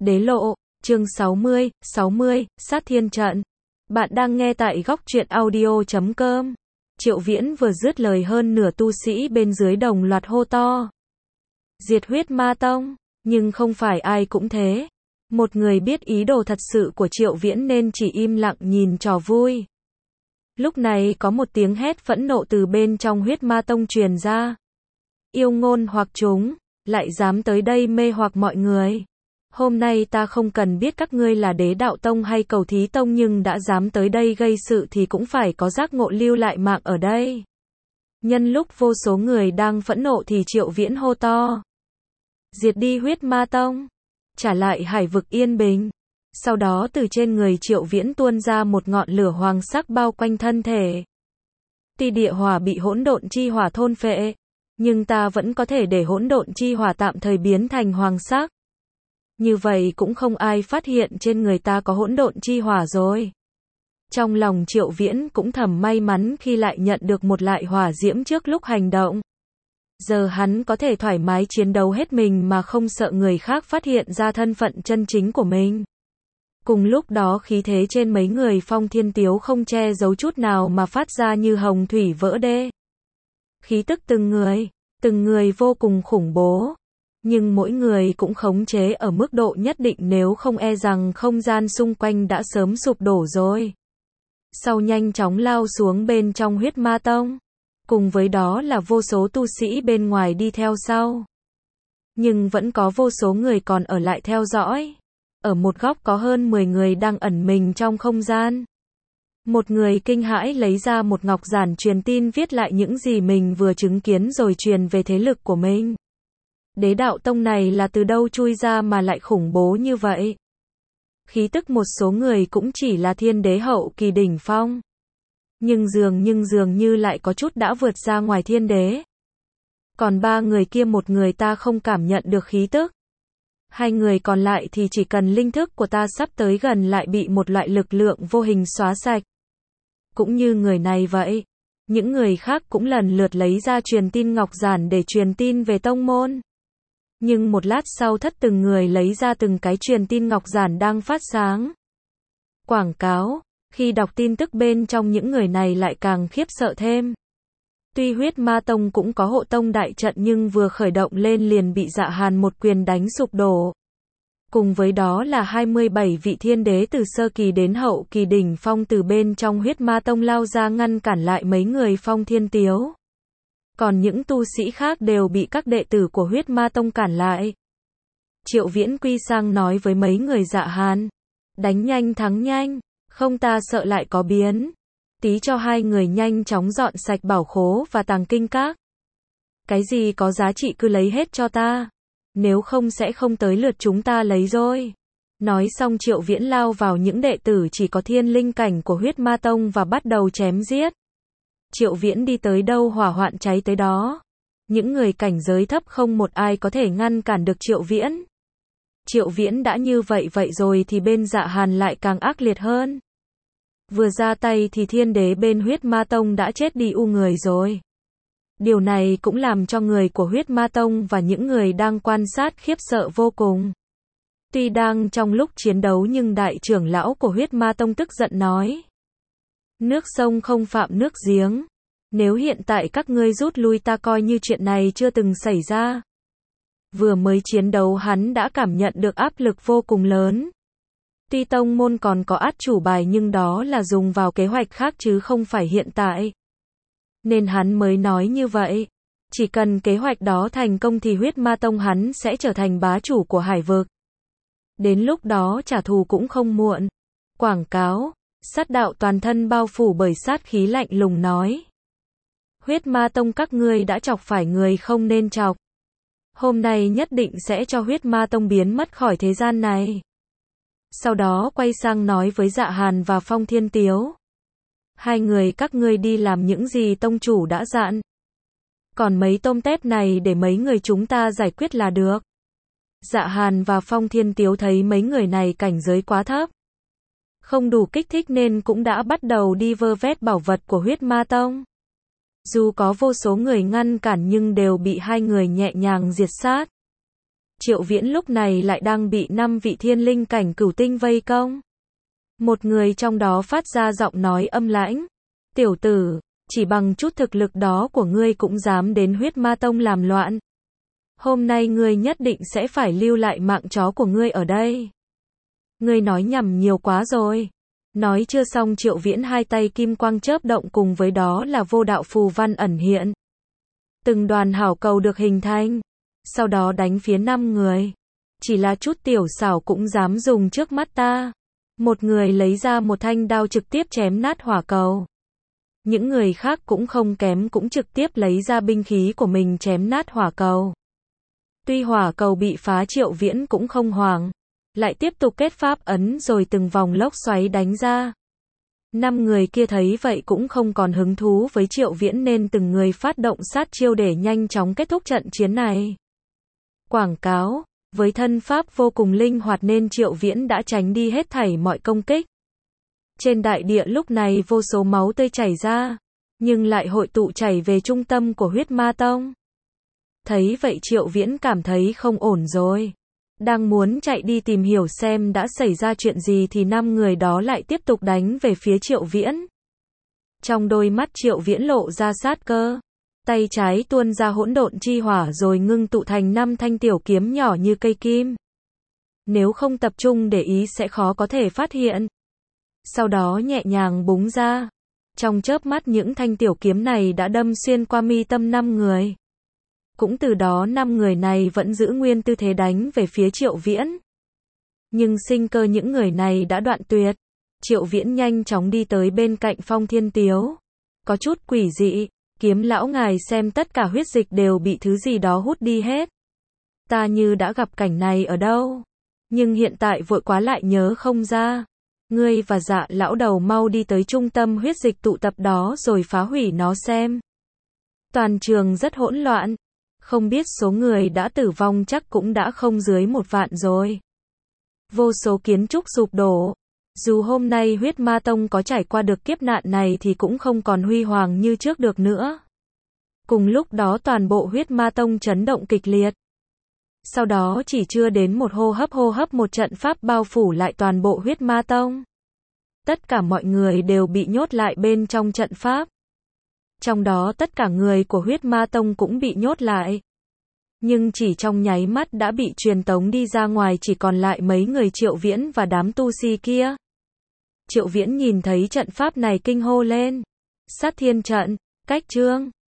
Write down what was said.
Đế lộ, chương 60, sát thiên trận. Bạn đang nghe tại góc truyện audio.com. Triệu Viễn vừa dứt lời hơn nửa tu sĩ bên dưới đồng loạt hô to. Diệt huyết ma tông, nhưng không phải ai cũng thế. Một người biết ý đồ thật sự của Triệu Viễn nên chỉ im lặng nhìn trò vui. Lúc này có một tiếng hét phẫn nộ từ bên trong huyết ma tông truyền ra. Yêu ngôn hoặc chúng, lại dám tới đây mê hoặc mọi người. Hôm nay ta không cần biết các ngươi là Đế Đạo Tông hay Cầu Thí Tông, nhưng đã dám tới đây gây sự thì cũng phải có giác ngộ lưu lại mạng ở đây. Nhân lúc vô số người đang phẫn nộ thì Triệu Viễn hô to. Diệt đi huyết ma tông, trả lại hải vực yên bình. Sau đó từ trên người Triệu Viễn tuôn ra một ngọn lửa hoàng sắc bao quanh thân thể. Tuy địa hỏa bị hỗn độn chi hỏa thôn phệ, nhưng ta vẫn có thể để hỗn độn chi hỏa tạm thời biến thành hoàng sắc. Như vậy cũng không ai phát hiện trên người ta có hỗn độn chi hỏa rồi. Trong lòng Triệu Viễn cũng thầm may mắn khi lại nhận được một loại hỏa diễm trước lúc hành động. Giờ hắn có thể thoải mái chiến đấu hết mình mà không sợ người khác phát hiện ra thân phận chân chính của mình. Cùng lúc đó khí thế trên mấy người Phong Thiên Tiếu không che giấu chút nào mà phát ra như hồng thủy vỡ đê. Khí tức từng người vô cùng khủng bố. Nhưng mỗi người cũng khống chế ở mức độ nhất định, nếu không e rằng không gian xung quanh đã sớm sụp đổ rồi. Sau nhanh chóng lao xuống bên trong huyết ma tông. Cùng với đó là vô số tu sĩ bên ngoài đi theo sau. Nhưng vẫn có vô số người còn ở lại theo dõi. Ở một góc có hơn 10 người đang ẩn mình trong không gian. Một người kinh hãi lấy ra một ngọc giản truyền tin viết lại những gì mình vừa chứng kiến rồi truyền về thế lực của mình. Đế Đạo Tông này là từ đâu chui ra mà lại khủng bố như vậy? Khí tức một số người cũng chỉ là thiên đế hậu kỳ đỉnh phong. Nhưng dường như lại có chút đã vượt ra ngoài thiên đế. Còn ba người kia, một người ta không cảm nhận được khí tức. Hai người còn lại thì chỉ cần linh thức của ta sắp tới gần lại bị một loại lực lượng vô hình xóa sạch. Cũng như người này vậy. Những người khác cũng lần lượt lấy ra truyền tin ngọc giản để truyền tin về tông môn. Nhưng một lát sau từng người lấy ra từng cái truyền tin ngọc giản đang phát sáng. Quảng cáo, khi đọc tin tức bên trong những người này lại càng khiếp sợ thêm. Tuy huyết ma tông cũng có hộ tông đại trận nhưng vừa khởi động lên liền bị Dạ Hàn một quyền đánh sụp đổ. Cùng với đó là 27 vị thiên đế từ sơ kỳ đến hậu kỳ đỉnh phong từ bên trong huyết ma tông lao ra ngăn cản lại mấy người Phong Thiên Tiếu. Còn những tu sĩ khác đều bị các đệ tử của huyết ma tông cản lại. Triệu Viễn quy sang nói với mấy người Dạ Hàn. Đánh nhanh thắng nhanh, không ta sợ lại có biến. Tí cho hai người nhanh chóng dọn sạch bảo khố và tàng kinh các. Cái gì có giá trị cứ lấy hết cho ta. Nếu không sẽ không tới lượt chúng ta lấy rồi. Nói xong Triệu Viễn lao vào những đệ tử chỉ có thiên linh cảnh của huyết ma tông và bắt đầu chém giết. Triệu Viễn đi tới đâu hỏa hoạn cháy tới đó. Những người cảnh giới thấp không một ai có thể ngăn cản được Triệu Viễn. Triệu Viễn đã như vậy rồi thì bên Dạ Hàn lại càng ác liệt hơn. Vừa ra tay thì thiên đế bên huyết ma tông đã chết đi người rồi. Điều này cũng làm cho người của huyết ma tông và những người đang quan sát khiếp sợ vô cùng. Tuy đang trong lúc chiến đấu nhưng đại trưởng lão của huyết ma tông tức giận nói. Nước sông không phạm nước giếng. Nếu hiện tại các ngươi rút lui ta coi như chuyện này chưa từng xảy ra. Vừa mới chiến đấu hắn đã cảm nhận được áp lực vô cùng lớn. Tuy tông môn còn có át chủ bài nhưng đó là dùng vào kế hoạch khác chứ không phải hiện tại. Nên hắn mới nói như vậy. Chỉ cần kế hoạch đó thành công thì huyết ma tông hắn sẽ trở thành bá chủ của hải vực. Đến lúc đó trả thù cũng không muộn. Quảng cáo, sát đạo toàn thân bao phủ bởi sát khí lạnh lùng nói. Huyết ma tông các ngươi đã chọc phải người không nên chọc. Hôm nay nhất định sẽ cho huyết ma tông biến mất khỏi thế gian này. Sau đó quay sang nói với Dạ Hàn và Phong Thiên Tiếu. Hai người các ngươi đi làm những gì tông chủ đã dặn. Còn mấy tôm tép này để mấy người chúng ta giải quyết là được. Dạ Hàn và Phong Thiên Tiếu thấy mấy người này cảnh giới quá thấp. Không đủ kích thích nên cũng đã bắt đầu đi vơ vét bảo vật của huyết ma tông. Dù có vô số người ngăn cản nhưng đều bị hai người nhẹ nhàng diệt sát. Triệu Viễn lúc này lại đang bị 5 vị thiên linh cảnh cửu tinh vây công. Một người trong đó phát ra giọng nói âm lãnh. Tiểu tử, chỉ bằng chút thực lực đó của ngươi cũng dám đến Huyết Ma Tông làm loạn. Hôm nay ngươi nhất định sẽ phải lưu lại mạng chó của ngươi ở đây. Ngươi nói nhầm nhiều quá rồi. Nói chưa xong Triệu Viễn hai tay kim quang chớp động cùng với đó là vô đạo phù văn ẩn hiện. Từng đoàn hảo cầu được hình thành. Sau đó đánh phía 5 người. Chỉ là chút tiểu xảo cũng dám dùng trước mắt ta. Một người lấy ra một thanh đao trực tiếp chém nát hỏa cầu. Những người khác cũng không kém cũng trực tiếp lấy ra binh khí của mình chém nát hỏa cầu. Tuy hỏa cầu bị phá Triệu Viễn cũng không hoảng. Lại tiếp tục kết pháp ấn rồi từng vòng lốc xoáy đánh ra. 5 người kia thấy vậy cũng không còn hứng thú với Triệu Viễn nên từng người phát động sát chiêu để nhanh chóng kết thúc trận chiến này. Quảng cáo, với thân pháp vô cùng linh hoạt nên Triệu Viễn đã tránh đi hết thảy mọi công kích. Trên đại địa lúc này vô số máu tươi chảy ra, nhưng lại hội tụ chảy về trung tâm của Huyết Ma Tông. Thấy vậy Triệu Viễn cảm thấy không ổn rồi. Đang muốn chạy đi tìm hiểu xem đã xảy ra chuyện gì thì 5 người đó lại tiếp tục đánh về phía Triệu Viễn. Trong đôi mắt Triệu Viễn lộ ra sát cơ. Tay trái tuôn ra hỗn độn chi hỏa rồi ngưng tụ thành 5 thanh tiểu kiếm nhỏ như cây kim. Nếu không tập trung để ý sẽ khó có thể phát hiện. Sau đó nhẹ nhàng búng ra. Trong chớp mắt những thanh tiểu kiếm này đã đâm xuyên qua mi tâm 5 người. Cũng từ đó 5 người này vẫn giữ nguyên tư thế đánh về phía Triệu Viễn. Nhưng sinh cơ những người này đã đoạn tuyệt. Triệu Viễn nhanh chóng đi tới bên cạnh Phong Thiên Tiếu. Có chút quỷ dị, Kiếm lão ngài xem tất cả huyết dịch đều bị thứ gì đó hút đi hết. Ta như đã gặp cảnh này ở đâu. Nhưng hiện tại vội quá lại nhớ không ra. Ngươi và Dạ lão đầu mau đi tới trung tâm huyết dịch tụ tập đó rồi phá hủy nó xem. Toàn trường rất hỗn loạn. Không biết số người đã tử vong chắc cũng đã không dưới 1 vạn rồi. Vô số kiến trúc sụp đổ. Dù hôm nay Huyết Ma Tông có trải qua được kiếp nạn này thì cũng không còn huy hoàng như trước được nữa. Cùng lúc đó toàn bộ Huyết Ma Tông chấn động kịch liệt. Sau đó chỉ chưa đến một hô hấp một trận pháp bao phủ lại toàn bộ Huyết Ma Tông. Tất cả mọi người đều bị nhốt lại bên trong trận pháp. Trong đó tất cả người của Huyết Ma Tông cũng bị nhốt lại. Nhưng chỉ trong nháy mắt đã bị truyền tống đi ra ngoài, chỉ còn lại mấy người Triệu Viễn và đám tu si kia. Triệu Viễn nhìn thấy trận pháp này kinh hô lên. Sát thiên trận, cách chương.